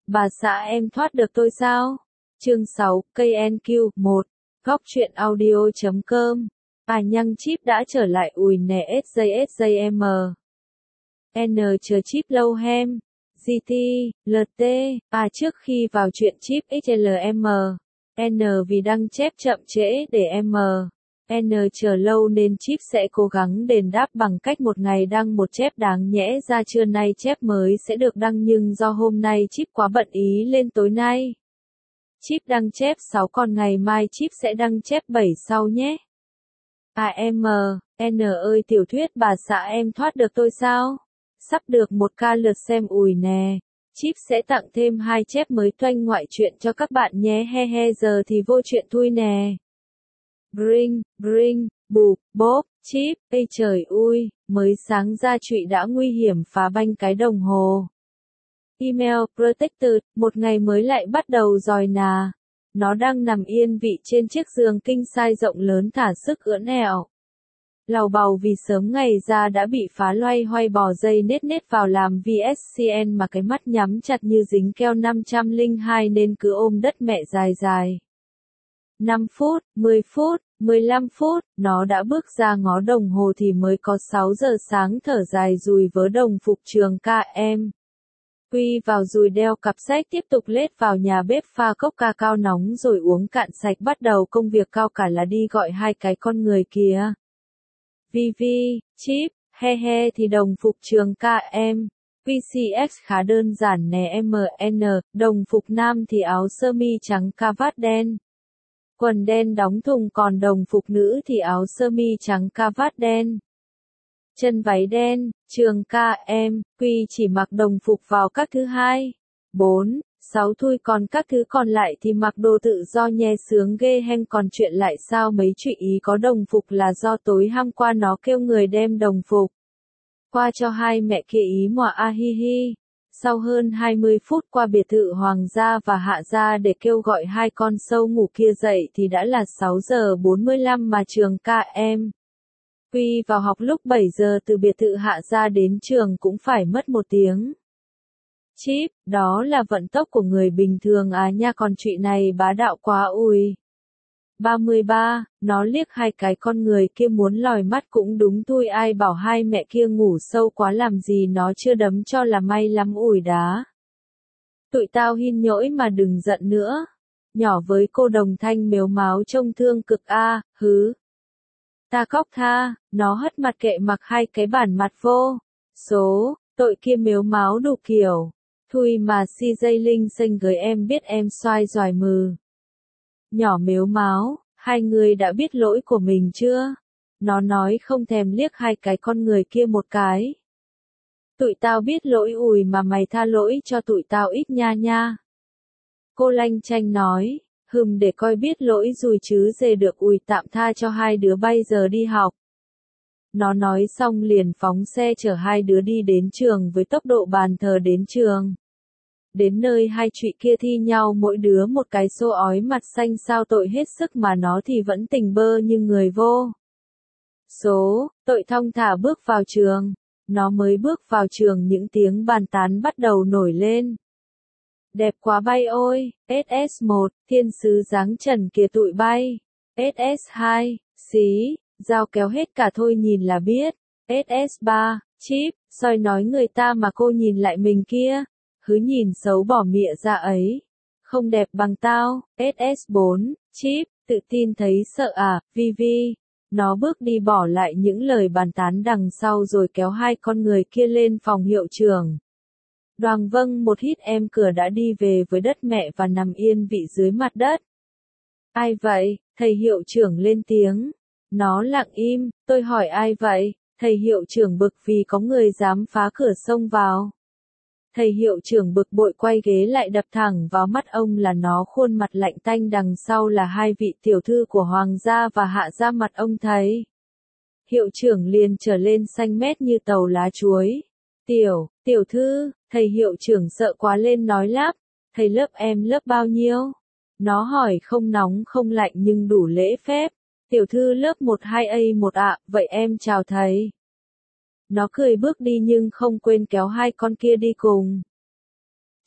Bà xã em thoát được tôi sao? Chương 6, KNQ, 1. Góc truyện audio.com. Nhăng chip đã trở lại ùi nè SJSJM. N chờ chip lâu hem. GT, LT, trước khi vào chuyện chip XLM. N vì đăng chép chậm trễ để M. N chờ lâu nên chip sẽ cố gắng đền đáp bằng cách một ngày đăng một chép, đáng nhẽ ra trưa nay chép mới sẽ được đăng nhưng do hôm nay chip quá bận ý lên tối nay. Chip đăng chép 6 còn ngày mai chip sẽ đăng chép 7 sau nhé. N ơi tiểu thuyết bà xã em thoát được tôi sao? Sắp được 1k lượt xem ùi nè. Chip sẽ tặng thêm 2 chép mới toanh ngoại truyện cho các bạn nhé he he giờ thì vô chuyện thui nè. Bring, bụp, bốp, chip, ây trời ui, mới sáng ra trụy đã nguy hiểm phá banh cái đồng hồ. Email Protected, một ngày mới lại bắt đầu rồi nà. Nó đang nằm yên vị trên chiếc giường king size rộng lớn thả sức ưỡn ẻo. Làu bầu vì sớm ngày ra đã bị phá loay hoay bò dây nết vào làm VSCN mà cái mắt nhắm chặt như dính keo 502 nên cứ ôm đất mẹ dài. 5 phút, 10 phút, 15 phút, nó đã bước ra ngó đồng hồ thì mới có 6 giờ sáng thở dài dùi vớ đồng phục trường KM. Quy vào dùi đeo cặp sách tiếp tục lết vào nhà bếp pha cốc ca cao nóng rồi uống cạn sạch bắt đầu công việc cao cả là đi gọi hai cái con người kia. Vivi, Chip, he thì đồng phục trường KM. PCX khá đơn giản nè MN, đồng phục nam thì áo sơ mi trắng cà vạt đen. Quần đen đóng thùng còn đồng phục nữ thì áo sơ mi trắng cà vạt đen. Chân váy đen, trường KM, Quy chỉ mặc đồng phục vào các thứ 2, 4, 6 thôi còn các thứ còn lại thì mặc đồ tự do nhe sướng ghê hem còn chuyện lại sao mấy chị ý có đồng phục là do tối hôm qua nó kêu người đem đồng phục qua cho hai mẹ kia ý mòa hi. Sau hơn 20 phút qua biệt thự Hoàng gia và Hạ gia để kêu gọi hai con sâu ngủ kia dậy thì đã là 6 giờ 45 mà trường KM. Quy vào học lúc 7 giờ từ biệt thự Hạ gia đến trường cũng phải mất 1 tiếng. Chip, đó là vận tốc của người bình thường nha còn chuyện này bá đạo quá ui. 33, nó liếc hai cái con người kia muốn lòi mắt cũng đúng thôi ai bảo hai mẹ kia ngủ sâu quá làm gì nó chưa đấm cho là may lắm ủi đá. Tụi tao hin nhỗi mà đừng giận nữa. Nhỏ với cô đồng thanh mếu máo trông thương cực hứ. Ta cóc tha, nó hất mặt kệ mặc hai cái bản mặt vô. Số, tội kia mếu máo đủ kiểu. Thui mà si dây linh xanh gới em biết em xoai giỏi mừ. Nhỏ mếu máo, hai người đã biết lỗi của mình chưa? Nó nói không thèm liếc hai cái con người kia một cái. Tụi tao biết lỗi ùi mà mày tha lỗi cho tụi tao ít nha. Cô lanh chanh nói, để coi biết lỗi rồi chứ dề được ùi tạm tha cho hai đứa bây giờ đi học. Nó nói xong liền phóng xe chở hai đứa đi đến trường với tốc độ bàn thờ đến trường. Đến nơi hai chị kia thi nhau mỗi đứa một cái xô ói mặt xanh sao tội hết sức mà nó thì vẫn tỉnh bơ như người vô. Số, tội thong thả bước vào trường. Nó mới bước vào trường những tiếng bàn tán bắt đầu nổi lên. Đẹp quá bay ôi, SS1, thiên sứ dáng trần kìa tụi bay. SS2, xí, dao kéo hết cả thôi nhìn là biết. SS3, Chip, soi nói người ta mà cô nhìn lại mình kia. Hứ nhìn xấu bỏ mịa ra ấy. Không đẹp bằng tao, SS4, Chip, tự tin thấy sợ Vivi. Nó bước đi bỏ lại những lời bàn tán đằng sau rồi kéo hai con người kia lên phòng hiệu trưởng. Đoàng vâng một hít em cửa đã đi về với đất mẹ và nằm yên vị dưới mặt đất. Ai vậy? Thầy hiệu trưởng lên tiếng. Nó lặng im, tôi hỏi ai vậy? Thầy hiệu trưởng bực vì có người dám phá cửa xông vào. Thầy hiệu trưởng bực bội quay ghế lại đập thẳng vào mắt ông là nó khuôn mặt lạnh tanh đằng sau là hai vị tiểu thư của Hoàng gia và Hạ gia mặt ông thấy. Hiệu trưởng liền trở lên xanh mét như tàu lá chuối. Tiểu thư, thầy hiệu trưởng sợ quá lên nói lắp. Thầy lớp em lớp bao nhiêu? Nó hỏi không nóng không lạnh nhưng đủ lễ phép. Tiểu thư lớp 12A1 ạ, vậy em chào thầy. Nó cười bước đi nhưng không quên kéo hai con kia đi cùng.